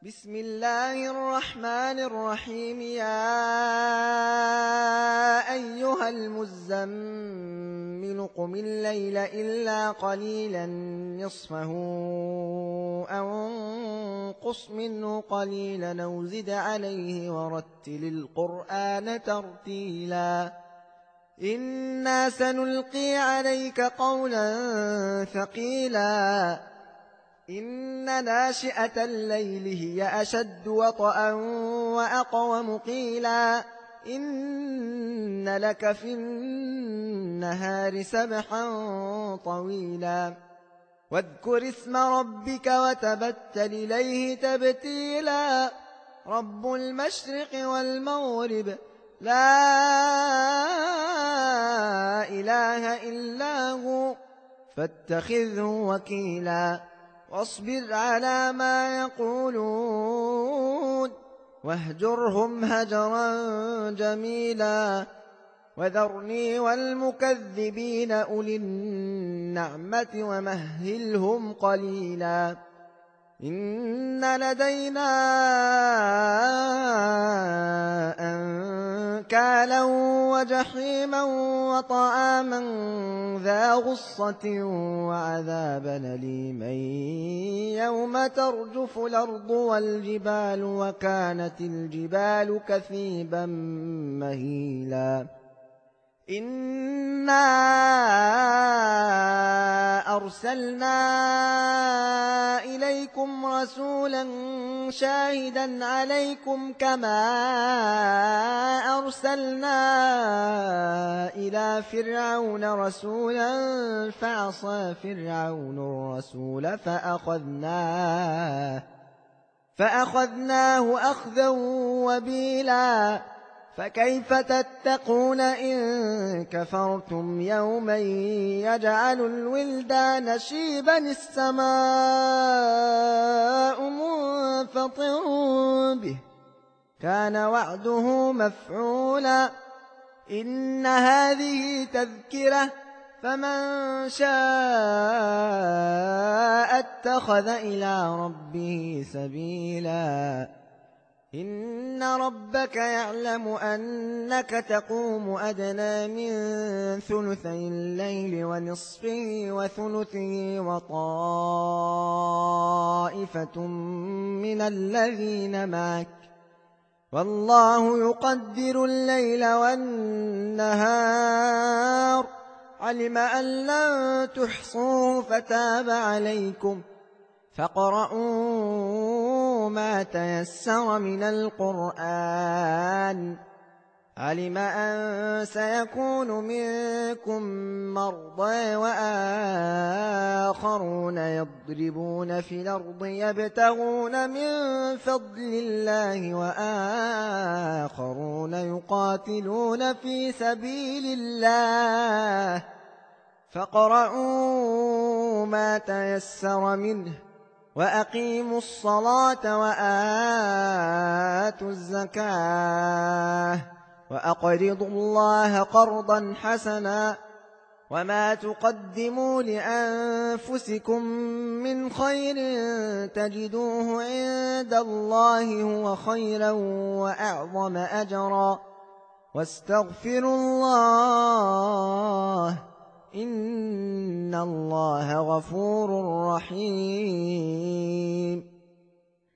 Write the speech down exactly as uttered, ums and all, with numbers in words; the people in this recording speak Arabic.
بسم الله الرحمن الرحيم. يا أيها المزمل قم الليل إلا قليلا نصفه أو انقص منه قليلا أو زد عليه ورتل القرآن ترتيلا إنا سنلقي عليك قولا ثقيلا إن ناشئة الليل هي أشد وطئا وأقوم قيلا إن لك في النهار سبحا طويلا واذكر اسم ربك وتبتل إليه تبتيلا رب المشرق والمغرب لا إله إلا هو فاتخذه وكيلا واصبر على ما يقولون واهجرهم هجرا جميلا وذرني والمكذبين أولي النعمة ومهلهم قليلا إن لدينا أنكالا وجحيما وطعاما ذا غصة وعذابا أليما يوم ترجف الأرض والجبال وكانت الجبال كثيبا مهيلا إنا أرسلنا إليكم رسولا شاهدا عليكم كما أرسلنا إلى فرعون رسولا فعصى فرعون الرسول فأخذناه فأخذناه أخذا وبيلا فكيف تتقون إن كفرتم يوما يجعل الولدان شيبا السماء منفطر به كان وعده مفعولا إن هذه تذكرة فمن شاء اتخذ إلى ربه سبيلا إن ربك يعلم أنك تقوم أدنى من ثلثي الليل ونصفه وثلثه وطائفة من الذين معك والله يقدر الليل والنهار علم أن لن تحصوه فتاب عليكم فاقرؤوا ما تيسر من القرآن علم أن سيكون منكم مرضى وآخرون يضربون في الأرض يبتغون من فضل الله وآخرون يقاتلون في سبيل الله فاقرؤوا ما تيسر منه وأقيموا الصلاة وآتوا الزكاة وأقرضوا الله قرضا حسنا وما تقدموا لأنفسكم من خير تجدوه عند الله هو خيرا وأعظم أجرا واستغفروا الله إن الله غفور رحيم.